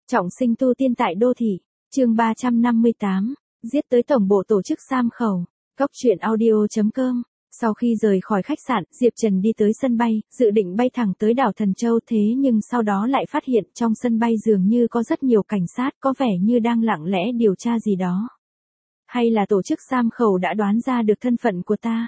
Trọng sinh tu tiên tại đô thị, chương 358, giết tới tổng bộ tổ chức Sam Khẩu, Cóc truyện audio.com. Sau khi rời khỏi khách sạn, Diệp Trần đi tới sân bay, dự định bay thẳng tới đảo Thần Châu, thế nhưng sau đó lại phát hiện trong sân bay dường như có rất nhiều cảnh sát, có vẻ như đang lặng lẽ điều tra gì đó. Hay là tổ chức Sam Khẩu đã đoán ra được thân phận của ta?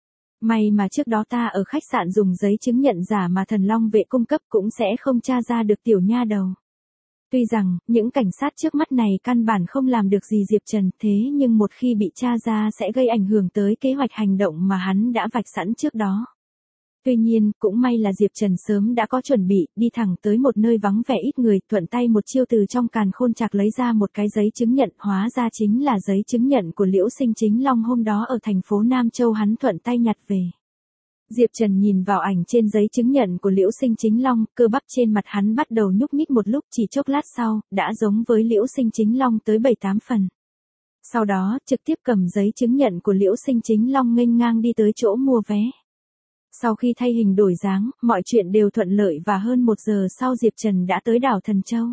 May mà trước đó ta ở khách sạn dùng giấy chứng nhận giả mà Thần Long vệ cung cấp cũng sẽ không tra ra được tiểu nha đầu. Tuy rằng, những cảnh sát trước mắt này căn bản không làm được gì Diệp Trần, thế nhưng một khi bị tra ra sẽ gây ảnh hưởng tới kế hoạch hành động mà hắn đã vạch sẵn trước đó. Tuy nhiên, cũng may là Diệp Trần sớm đã có chuẩn bị, đi thẳng tới một nơi vắng vẻ ít người, thuận tay một chiêu từ trong càn khôn trạc lấy ra một cái giấy chứng nhận, hóa ra chính là giấy chứng nhận của Liễu Sinh Chính Long hôm đó ở thành phố Nam Châu hắn thuận tay nhặt về. Diệp Trần nhìn vào ảnh trên giấy chứng nhận của Liễu Sinh Chính Long, cơ bắp trên mặt hắn bắt đầu nhúc nhích một lúc, chỉ chốc lát sau, đã giống với Liễu Sinh Chính Long tới 7-8 phần. Sau đó, trực tiếp cầm giấy chứng nhận của Liễu Sinh Chính Long nghênh ngang đi tới chỗ mua vé. Sau khi thay hình đổi dáng, mọi chuyện đều thuận lợi và hơn 1 giờ sau Diệp Trần đã tới đảo Thần Châu.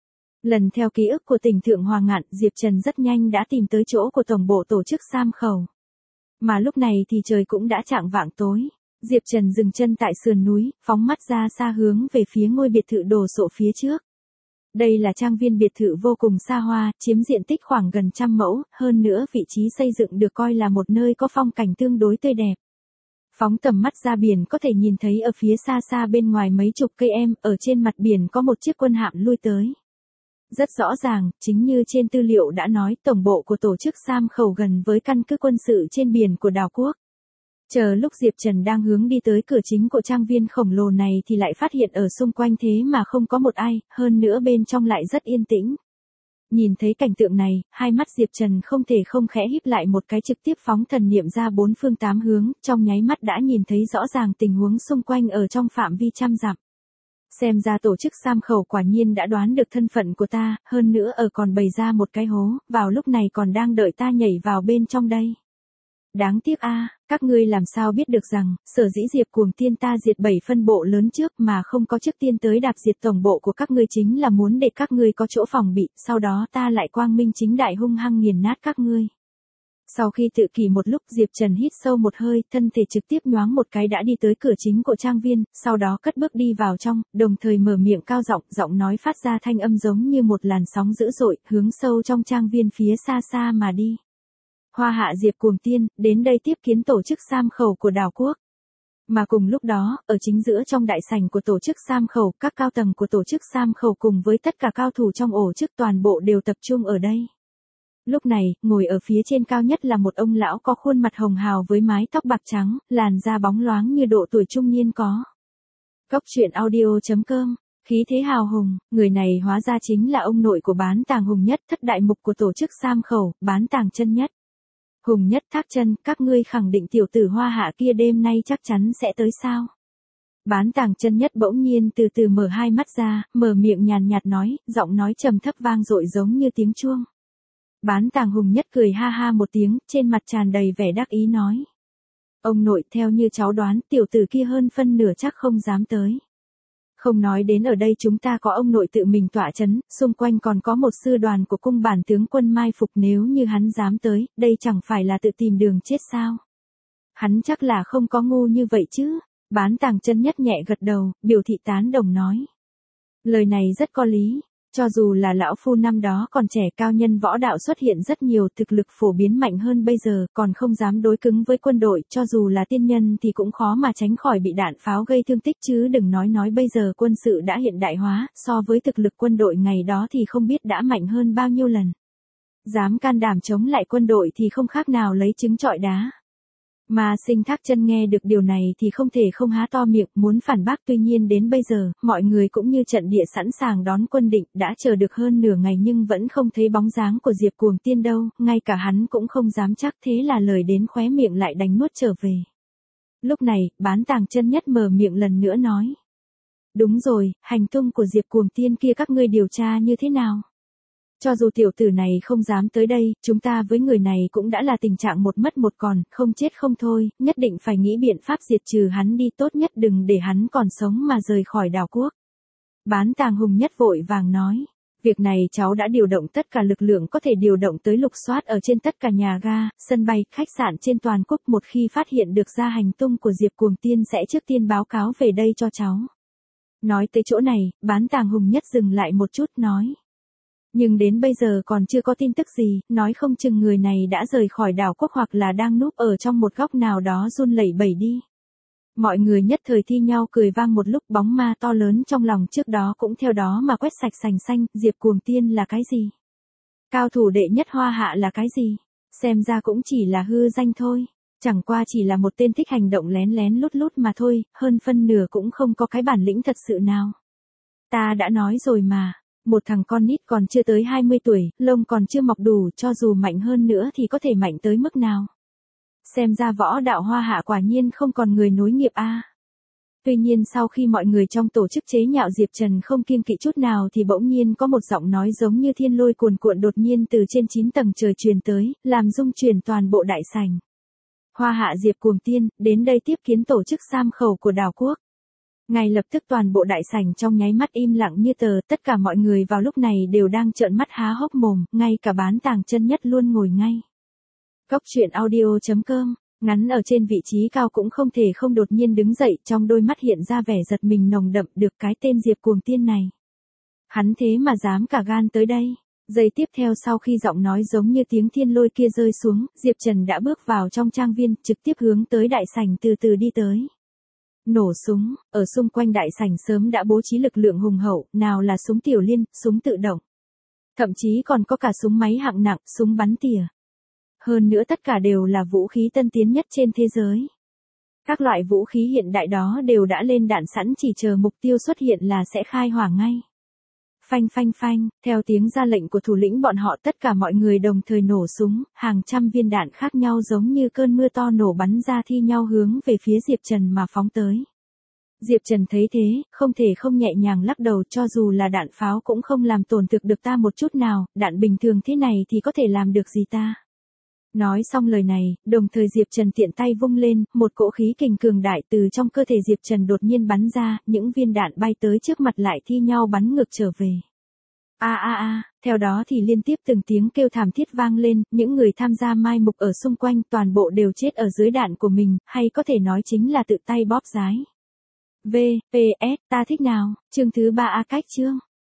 Lần theo ký ức của tỉnh Thượng Hoàng Ngạn, Diệp Trần rất nhanh đã tìm tới chỗ của tổng bộ tổ chức Sam Khẩu. Mà lúc này thì trời cũng đã chạng vạng tối. Diệp Trần dừng chân tại sườn núi, phóng mắt ra xa hướng về phía ngôi biệt thự đồ sộ phía trước. Đây là trang viên biệt thự vô cùng xa hoa, chiếm diện tích khoảng gần 100 mẫu, hơn nữa vị trí xây dựng được coi là một nơi có phong cảnh tương đối tươi đẹp. Phóng tầm mắt ra biển có thể nhìn thấy ở phía xa xa bên ngoài mấy chục cây em, ở trên mặt biển có một chiếc quân hạm lui tới. Rất rõ ràng, chính như trên tư liệu đã nói, tổng bộ của tổ chức Sam Khẩu gần với căn cứ quân sự trên biển của đảo quốc. Chờ lúc Diệp Trần đang hướng đi tới cửa chính của trang viên khổng lồ này thì lại phát hiện ở xung quanh thế mà không có một ai, hơn nữa bên trong lại rất yên tĩnh. Nhìn thấy cảnh tượng này, hai mắt Diệp Trần không thể không khẽ híp lại một cái, trực tiếp phóng thần niệm ra 4 phương 8 hướng, trong nháy mắt đã nhìn thấy rõ ràng tình huống xung quanh ở trong phạm vi 100 dặm. Xem ra tổ chức Sam Khẩu quả nhiên đã đoán được thân phận của ta, hơn nữa ở còn bày ra một cái hố, vào lúc này còn đang đợi ta nhảy vào bên trong đây. Đáng tiếc a, các ngươi làm sao biết được rằng, sở dĩ Diệp Cuồng Tiên ta diệt 7 phân bộ lớn trước mà không có trước tiên tới đạp diệt tổng bộ của các ngươi chính là muốn để các ngươi có chỗ phòng bị, sau đó ta lại quang minh chính đại hung hăng nghiền nát các ngươi. Sau khi tự kỷ một lúc, Diệp Trần hít sâu một hơi, thân thể trực tiếp nhoáng một cái đã đi tới cửa chính của trang viên, sau đó cất bước đi vào trong, đồng thời mở miệng cao giọng, giọng nói phát ra thanh âm giống như một làn sóng dữ dội, hướng sâu trong trang viên phía xa xa mà đi. Hoa hạ Diệp Cuồng Tiên, đến đây tiếp kiến tổ chức Sam Khẩu của đảo quốc. Mà cùng lúc đó, ở chính giữa trong đại sảnh của tổ chức Sam Khẩu, các cao tầng của tổ chức Sam Khẩu cùng với tất cả cao thủ trong ổ chức toàn bộ đều tập trung ở đây. Lúc này, ngồi ở phía trên cao nhất là một ông lão có khuôn mặt hồng hào với mái tóc bạc trắng, làn da bóng loáng như độ tuổi trung niên có. Cóc truyện audio.com. Khí thế hào hùng, người này hóa ra chính là ông nội của Bán Tàng Hùng Nhất, thất đại mục của tổ chức Sam Khẩu, Bán Tàng Chân Nhất. Hùng Nhất Thác Chân, các ngươi khẳng định tiểu tử Hoa Hạ kia đêm nay chắc chắn sẽ tới sao? Bán Tàng Chân Nhất bỗng nhiên từ từ mở hai mắt ra, mở miệng nhàn nhạt nói, giọng nói trầm thấp vang dội giống như tiếng chuông. Bán Tàng Hùng Nhất cười ha ha một tiếng, trên mặt tràn đầy vẻ đắc ý nói. Ông nội, theo như cháu đoán, tiểu tử kia hơn phân nửa chắc không dám tới. Không nói đến ở đây chúng ta có ông nội tự mình tọa chấn, xung quanh còn có một sư đoàn của cung bản tướng quân mai phục, nếu như hắn dám tới, đây chẳng phải là tự tìm đường chết sao? Hắn chắc là không có ngu như vậy chứ? Bán Tàng Chân Nhất nhẹ gật đầu, biểu thị tán đồng nói. Lời này rất có lý. Cho dù là lão phu năm đó còn trẻ, cao nhân võ đạo xuất hiện rất nhiều, thực lực phổ biến mạnh hơn bây giờ, còn không dám đối cứng với quân đội, cho dù là tiên nhân thì cũng khó mà tránh khỏi bị đạn pháo gây thương tích, chứ đừng nói bây giờ quân sự đã hiện đại hóa, so với thực lực quân đội ngày đó thì không biết đã mạnh hơn bao nhiêu lần. Dám can đảm chống lại quân đội thì không khác nào lấy trứng trọi đá. Mà Sinh Thác Chân nghe được điều này thì không thể không há to miệng, muốn phản bác, tuy nhiên đến bây giờ, mọi người cũng như trận địa sẵn sàng đón quân định, đã chờ được hơn nửa ngày nhưng vẫn không thấy bóng dáng của Diệp Cuồng Tiên đâu, ngay cả hắn cũng không dám chắc, thế là lời đến khóe miệng lại đánh nuốt trở về. Lúc này, Bán Tàng Chân Nhất mở miệng lần nữa nói. Đúng rồi, hành tung của Diệp Cuồng Tiên kia các ngươi điều tra như thế nào? Cho dù tiểu tử này không dám tới đây, chúng ta với người này cũng đã là tình trạng một mất một còn, không chết không thôi, nhất định phải nghĩ biện pháp diệt trừ hắn đi, tốt nhất đừng để hắn còn sống mà rời khỏi đảo quốc. Bán Tàng Hùng Nhất vội vàng nói. Việc này cháu đã điều động tất cả lực lượng có thể điều động tới lục soát ở trên tất cả nhà ga, sân bay, khách sạn trên toàn quốc. Một khi phát hiện được ra hành tung của Diệp Cuồng Tiên sẽ trước tiên báo cáo về đây cho cháu. Nói tới chỗ này, Bán Tàng Hùng Nhất dừng lại một chút nói. Nhưng đến bây giờ còn chưa có tin tức gì, nói không chừng người này đã rời khỏi đảo quốc hoặc là đang núp ở trong một góc nào đó run lẩy bẩy đi. Mọi người nhất thời thi nhau cười vang một lúc, bóng ma to lớn trong lòng trước đó cũng theo đó mà quét sạch sành xanh. Diệp Cuồng Tiên là cái gì? Cao thủ đệ nhất Hoa Hạ là cái gì? Xem ra cũng chỉ là hư danh thôi. Chẳng qua chỉ là một tên thích hành động lén lén lút lút mà thôi, hơn phân nửa cũng không có cái bản lĩnh thật sự nào. Ta đã nói rồi mà, một thằng con nít còn chưa tới 20 tuổi, lông còn chưa mọc đủ, cho dù mạnh hơn nữa thì có thể mạnh tới mức nào. Xem ra võ đạo Hoa Hạ quả nhiên không còn người nối nghiệp a. Tuy nhiên sau khi mọi người trong tổ chức chế nhạo Diệp Trần không kiêng kỵ chút nào thì bỗng nhiên có một giọng nói giống như thiên lôi cuồn cuộn đột nhiên từ trên 9 tầng trời truyền tới, làm rung chuyển toàn bộ đại sảnh. Hoa Hạ Diệp Cuồng Tiên, đến đây tiếp kiến tổ chức Sam Khẩu của đảo quốc. Ngay lập tức toàn bộ đại sảnh trong nháy mắt im lặng như tờ, tất cả mọi người vào lúc này đều đang trợn mắt há hốc mồm, ngay cả Bán Tàng Chân Nhất luôn ngồi ngay. Cốc truyện audio.com, ngắn ở trên vị trí cao cũng không thể không đột nhiên đứng dậy, trong đôi mắt hiện ra vẻ giật mình nồng đậm, được cái tên Diệp Cuồng Tiên này. Hắn thế mà dám cả gan tới đây. Giây tiếp theo sau khi giọng nói giống như tiếng thiên lôi kia rơi xuống, Diệp Trần đã bước vào trong trang viên, trực tiếp hướng tới đại sảnh từ từ đi tới. Nổ súng, ở xung quanh đại sảnh sớm đã bố trí lực lượng hùng hậu, nào là súng tiểu liên, súng tự động. Thậm chí còn có cả súng máy hạng nặng, súng bắn tỉa. Hơn nữa tất cả đều là vũ khí tân tiến nhất trên thế giới. Các loại vũ khí hiện đại đó đều đã lên đạn sẵn, chỉ chờ mục tiêu xuất hiện là sẽ khai hỏa ngay. Phanh phanh phanh, theo tiếng ra lệnh của thủ lĩnh bọn họ tất cả mọi người đồng thời nổ súng, hàng trăm viên đạn khác nhau giống như cơn mưa to nổ bắn ra thi nhau hướng về phía Diệp Trần mà phóng tới. Diệp Trần thấy thế, không thể không nhẹ nhàng lắc đầu, cho dù là đạn pháo cũng không làm tổn thực được ta một chút nào, đạn bình thường thế này thì có thể làm được gì ta. Nói xong lời này, đồng thời Diệp Trần tiện tay vung lên, một cỗ khí kình cường đại từ trong cơ thể Diệp Trần đột nhiên bắn ra, những viên đạn bay tới trước mặt lại thi nhau bắn ngược trở về. Theo đó thì liên tiếp từng tiếng kêu thảm thiết vang lên, những người tham gia mai mục ở xung quanh toàn bộ đều chết ở dưới đạn của mình, hay có thể nói chính là tự tay bóp giái. VPS, ta thích nào, chương thứ 3 cách chương.